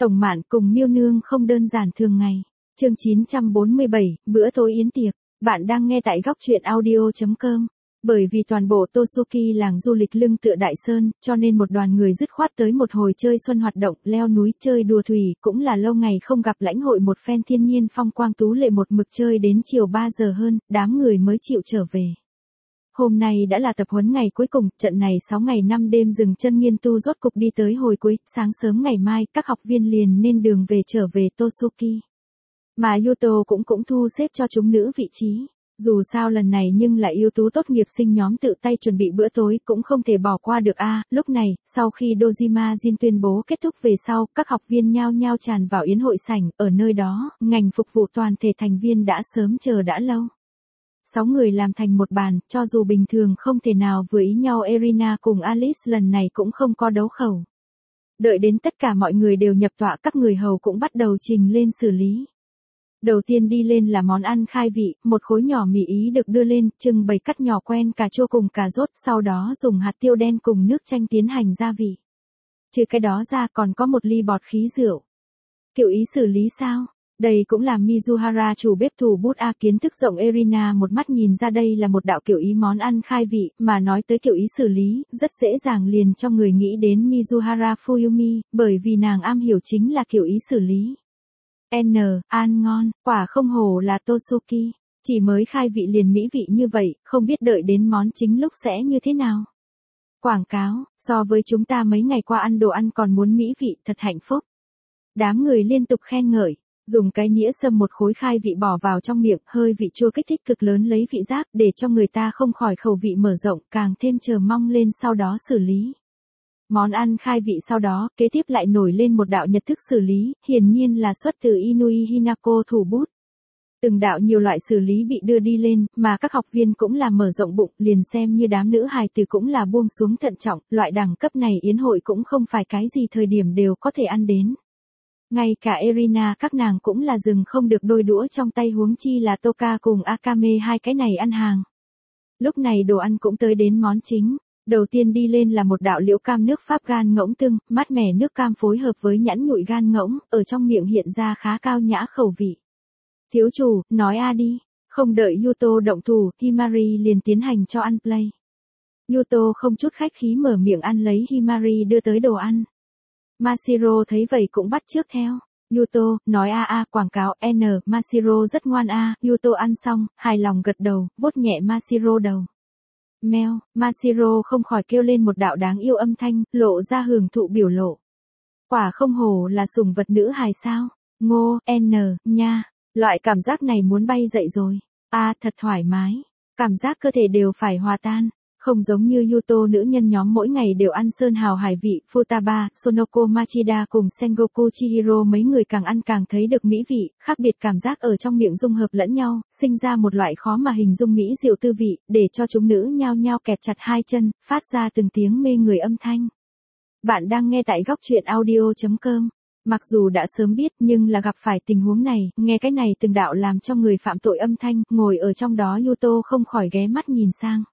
Tổng Mạn cùng Miêu Nương không đơn giản thường ngày. Chương 947, bữa tối yến tiệc. Bạn đang nghe tại góc truyện audio.com. Bởi vì toàn bộ Tosuki làng du lịch lưng tựa Đại Sơn, cho nên một đoàn người dứt khoát tới một hồi chơi xuân hoạt động, leo núi chơi đùa thủy, cũng là lâu ngày không gặp lãnh hội một phen thiên nhiên phong quang tú lệ, một mực chơi đến chiều 3 giờ hơn, đám người mới chịu trở về. Hôm nay đã là tập huấn ngày cuối cùng, trận này 6 ngày 5 đêm dừng chân nghiên tu rốt cục đi tới hồi cuối, sáng sớm ngày mai các học viên liền nên đường về trở về Tosuki. Mà Yuto cũng thu xếp cho chúng nữ vị trí. Dù sao lần này nhưng lại ưu tú tốt nghiệp sinh nhóm tự tay chuẩn bị bữa tối cũng không thể bỏ qua được a. Lúc này, sau khi Dojima Jin tuyên bố kết thúc về sau, các học viên nhao nhao tràn vào yến hội sảnh, ở nơi đó, ngành phục vụ toàn thể thành viên đã sớm chờ đã lâu. 6 người làm thành một bàn, cho dù bình thường không thể nào vừa ý nhau, Erina cùng Alice lần này cũng không có đấu khẩu. Đợi đến tất cả mọi người đều nhập tọa, các người hầu cũng bắt đầu trình lên xử lý. Đầu tiên đi lên là món ăn khai vị, một khối nhỏ mì Ý được đưa lên, trưng bày cắt nhỏ quen cà chua cùng cà rốt, sau đó dùng hạt tiêu đen cùng nước chanh tiến hành gia vị. Trừ cái đó ra còn có một ly bọt khí rượu. Kiểu ý xử lý sao? Đây cũng là Mizuhara chủ bếp thủ bút A, kiến thức rộng Erina một mắt nhìn ra đây là một đạo kiểu ý món ăn khai vị, mà nói tới kiểu ý xử lý, rất dễ dàng liền cho người nghĩ đến Mizuhara Fuyumi, bởi vì nàng am hiểu chính là kiểu ý xử lý. Ăn ngon, quả không hổ là Tosuki, chỉ mới khai vị liền mỹ vị như vậy, không biết đợi đến món chính lúc sẽ như thế nào. Quảng cáo, so với chúng ta mấy ngày qua ăn đồ ăn còn muốn mỹ vị, thật hạnh phúc. Đám người liên tục khen ngợi, dùng cái nĩa xâm một khối khai vị bỏ vào trong miệng, hơi vị chua kích thích cực lớn lấy vị giác để cho người ta không khỏi khẩu vị mở rộng, càng thêm chờ mong lên sau đó xử lý. Món ăn khai vị sau đó, kế tiếp lại nổi lên một đạo nhật thức xử lý, hiển nhiên là xuất từ Inui Hinako thủ bút. Từng đạo nhiều loại xử lý bị đưa đi lên, mà các học viên cũng là mở rộng bụng, liền xem như đám nữ hài tử cũng là buông xuống thận trọng, loại đẳng cấp này yến hội cũng không phải cái gì thời điểm đều có thể ăn đến. Ngay cả Erina các nàng cũng là dừng không được đôi đũa trong tay, huống chi là Toka cùng Akame, hai cái này ăn hàng. Lúc này đồ ăn cũng tới đến món chính. Đầu tiên đi lên là một đạo liễu cam nước Pháp gan ngỗng tương, mát mẻ nước cam phối hợp với nhãn nhụi gan ngỗng, ở trong miệng hiện ra khá cao nhã khẩu vị. Thiếu chủ, nói a đi, không đợi Yuto động thủ, Himari liền tiến hành cho ăn play. Yuto không chút khách khí mở miệng ăn lấy Himari đưa tới đồ ăn. Mashiro thấy vậy cũng bắt chước theo. Yuto, nói quảng cáo, Mashiro rất ngoan Yuto ăn xong, hài lòng gật đầu, vuốt nhẹ Mashiro đầu. Meo, Mashiro không khỏi kêu lên một đạo đáng yêu âm thanh, lộ ra hưởng thụ biểu lộ. Quả không hổ là sủng vật nữ hài sao? Ngô, nha, loại cảm giác này muốn bay dậy rồi. Thật thoải mái. Cảm giác cơ thể đều phải hòa tan. Không giống như Yuto, nữ nhân nhóm mỗi ngày đều ăn sơn hào hải vị, Futaba, Sonoko Machida cùng Sengoku Chihiro mấy người càng ăn càng thấy được mỹ vị, khác biệt cảm giác ở trong miệng dung hợp lẫn nhau, sinh ra một loại khó mà hình dung mỹ diệu tư vị, để cho chúng nữ nhao nhao kẹp chặt hai chân, phát ra từng tiếng mê người âm thanh. Bạn đang nghe tại góc truyện audio.com. Mặc dù đã sớm biết nhưng là gặp phải tình huống này, nghe cái này từng đạo làm cho người phạm tội âm thanh, ngồi ở trong đó Yuto không khỏi ghé mắt nhìn sang.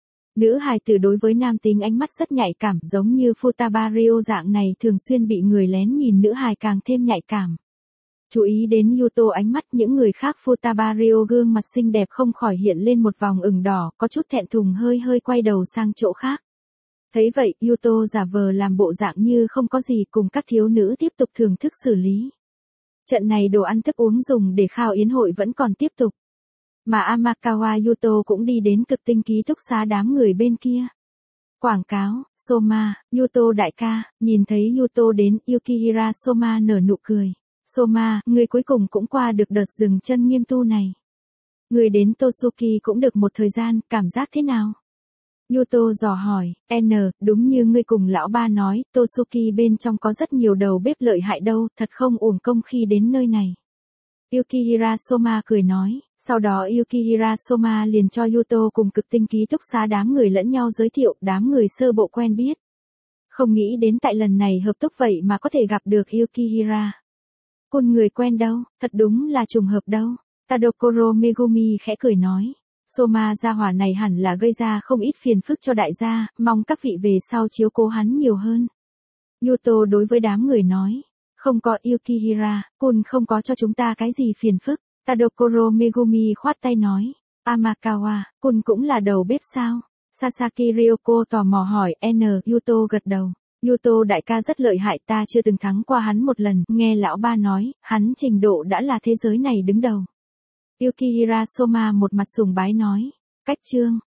Nữ hài tử đối với nam tính ánh mắt rất nhạy cảm, giống như Futaba Ryo dạng này thường xuyên bị người lén nhìn nữ hài càng thêm nhạy cảm. Chú ý đến Yuto ánh mắt, những người khác Futaba Ryo gương mặt xinh đẹp không khỏi hiện lên một vòng ửng đỏ, có chút thẹn thùng hơi quay đầu sang chỗ khác. Thấy vậy, Yuto giả vờ làm bộ dạng như không có gì, cùng các thiếu nữ tiếp tục thưởng thức xử lý. Trận này đồ ăn thức uống dùng để khao yến hội vẫn còn tiếp tục. Mà Amakawa Yuto cũng đi đến cực tinh ký túc xá đám người bên kia. Quảng cáo, Soma, Yuto đại ca, nhìn thấy Yuto đến, Yukihira Soma nở nụ cười. Soma, người cuối cùng cũng qua được đợt dừng chân nghiêm tu này. Người đến Tosuki cũng được một thời gian, cảm giác thế nào? Yuto dò hỏi, đúng như ngươi cùng lão ba nói, Tosuki bên trong có rất nhiều đầu bếp lợi hại đâu, thật không uổng công khi đến nơi này. Yukihira Soma cười nói, sau đó Yukihira Soma liền cho Yuto cùng cực tinh ký túc xá đám người lẫn nhau giới thiệu, đám người sơ bộ quen biết. Không nghĩ đến tại lần này hợp túc vậy mà có thể gặp được Yukihira. Con người quen đâu, thật đúng là trùng hợp đâu. Tadokoro Megumi khẽ cười nói. Soma gia hỏa này hẳn là gây ra không ít phiền phức cho đại gia, mong các vị về sau chiếu cố hắn nhiều hơn. Yuto đối với đám người nói. Không có Yukihira, Kun không có cho chúng ta cái gì phiền phức. Tadokoro Megumi khoát tay nói. Amakawa, Kun cũng là đầu bếp sao? Sasaki Ryoko tò mò hỏi. Yuto gật đầu. Yuto đại ca rất lợi hại, ta chưa từng thắng qua hắn một lần. Nghe lão ba nói, hắn trình độ đã là thế giới này đứng đầu. Yukihira Soma một mặt sùng bái nói. Cách chương.